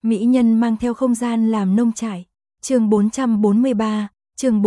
Mỹ nhân mang theo không gian làm nông trại. Chương 443, chương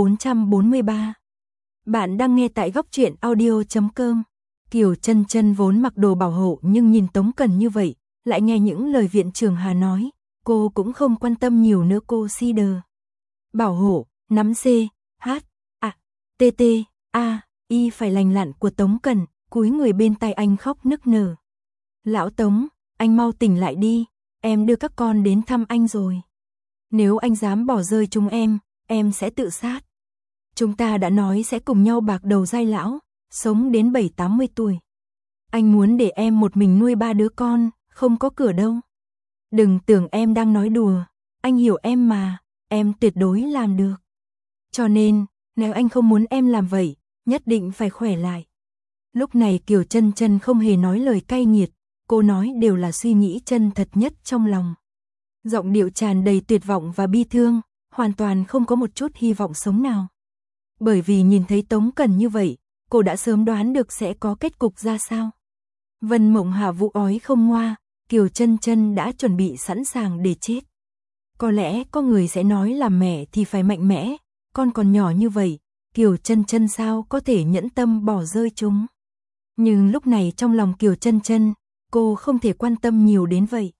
443. Bạn đang nghe tại góc truyện audio.com. Kiều Chân Chân vốn mặc đồ bảo hộ nhưng nhìn Tống Cần như vậy, lại nghe những lời viện trưởng Hà nói, cô cũng không quan tâm nhiều nữa. Cô si đờ. Bảo hộ, nắm C, H, A, T T, A, Y phải lành lặn của Tống Cần, cúi người bên tai anh khóc nức nở. Lão Tống, anh mau tỉnh lại đi, em đưa các con đến thăm anh rồi. Nếu anh dám bỏ rơi chúng em sẽ tự sát. Chúng ta đã nói sẽ cùng nhau bạc đầu giai lão, sống đến 70-80 tuổi. Anh muốn để em một mình nuôi 3 đứa con, không có cửa đâu. Đừng tưởng em đang nói đùa, anh hiểu em mà, em tuyệt đối làm được. Cho nên, nếu anh không muốn em làm vậy, nhất định phải khỏe lại. Lúc này Kiều Chân Chân không hề nói lời cay nghiệt, cô nói đều là suy nghĩ chân thật nhất trong lòng. Giọng điệu tràn đầy tuyệt vọng và bi thương, hoàn toàn không có một chút hy vọng sống nào. Bởi vì nhìn thấy Tống Cần như vậy, cô đã sớm đoán được sẽ có kết cục ra sao. Vân Mộng Hạ vụ ói không ngoa, Kiều Chân Chân đã chuẩn bị sẵn sàng để chết. Có lẽ có người sẽ nói làm mẹ thì phải mạnh mẽ, con còn nhỏ như vậy, Kiều Chân Chân sao có thể nhẫn tâm bỏ rơi chúng. Nhưng lúc này trong lòng Kiều Chân Chân, cô không thể quan tâm nhiều đến vậy.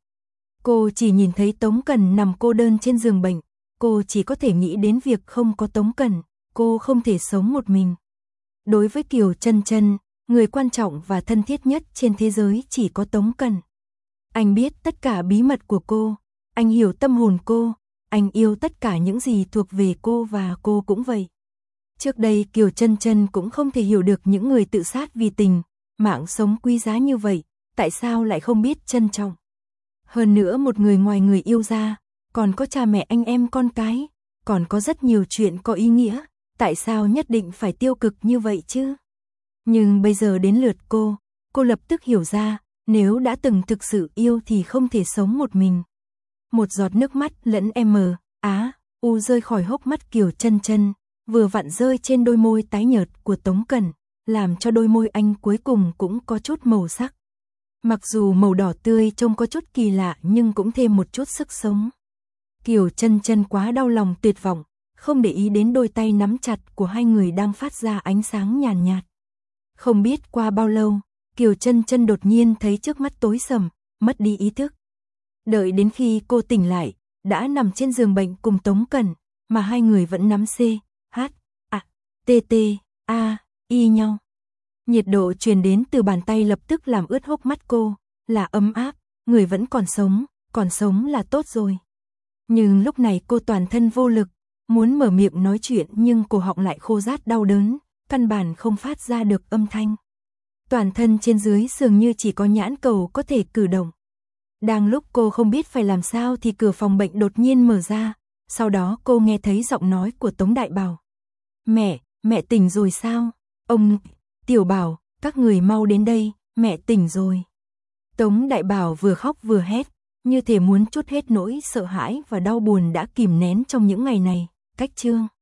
Cô chỉ nhìn thấy Tống Cần nằm cô đơn trên giường bệnh, cô chỉ có thể nghĩ đến việc không có Tống Cần, cô không thể sống một mình. Đối với Kiều Chân Chân, người quan trọng và thân thiết nhất trên thế giới chỉ có Tống Cần. Anh biết tất cả bí mật của cô, anh hiểu tâm hồn cô, anh yêu tất cả những gì thuộc về cô và cô cũng vậy. Trước đây Kiều Chân Chân cũng không thể hiểu được những người tự sát vì tình, mạng sống quý giá như vậy, tại sao lại không biết trân trọng. Hơn nữa một người ngoài người yêu ra, còn có cha mẹ anh em con cái, còn có rất nhiều chuyện có ý nghĩa, tại sao nhất định phải tiêu cực như vậy chứ? Nhưng bây giờ đến lượt cô lập tức hiểu ra, nếu đã từng thực sự yêu thì không thể sống một mình. Một giọt nước mắt lẫn u rơi khỏi hốc mắt Kiều Chân Chân, vừa vặn rơi trên đôi môi tái nhợt của Tống Cần, làm cho đôi môi anh cuối cùng cũng có chút màu sắc. Mặc dù màu đỏ tươi trông có chút kỳ lạ nhưng cũng thêm một chút sức sống. Kiều Chân Chân quá đau lòng tuyệt vọng, không để ý đến đôi tay nắm chặt của hai người đang phát ra ánh sáng nhàn nhạt. Không biết qua bao lâu, Kiều Chân Chân đột nhiên thấy trước mắt tối sầm, mất đi ý thức. Đợi đến khi cô tỉnh lại, đã nằm trên giường bệnh cùng Tống Cần, mà hai người vẫn nắm C, H, A, T T, A, Y nhau. Nhiệt độ truyền đến từ bàn tay lập tức làm ướt hốc mắt cô, là ấm áp, người vẫn còn sống là tốt rồi. Nhưng lúc này cô toàn thân vô lực, muốn mở miệng nói chuyện nhưng cổ họng lại khô rát đau đớn, căn bản không phát ra được âm thanh. Toàn thân trên dưới dường như chỉ có nhãn cầu có thể cử động. Đang lúc cô không biết phải làm sao thì cửa phòng bệnh đột nhiên mở ra, sau đó cô nghe thấy giọng nói của Tống Đại Bảo. Mẹ tỉnh rồi sao? Ông, Tiểu Bảo, các người mau đến đây, mẹ tỉnh rồi. Tống Đại Bảo vừa khóc vừa hét, như thể muốn trút hết nỗi sợ hãi và đau buồn đã kìm nén trong những ngày này. Cách chương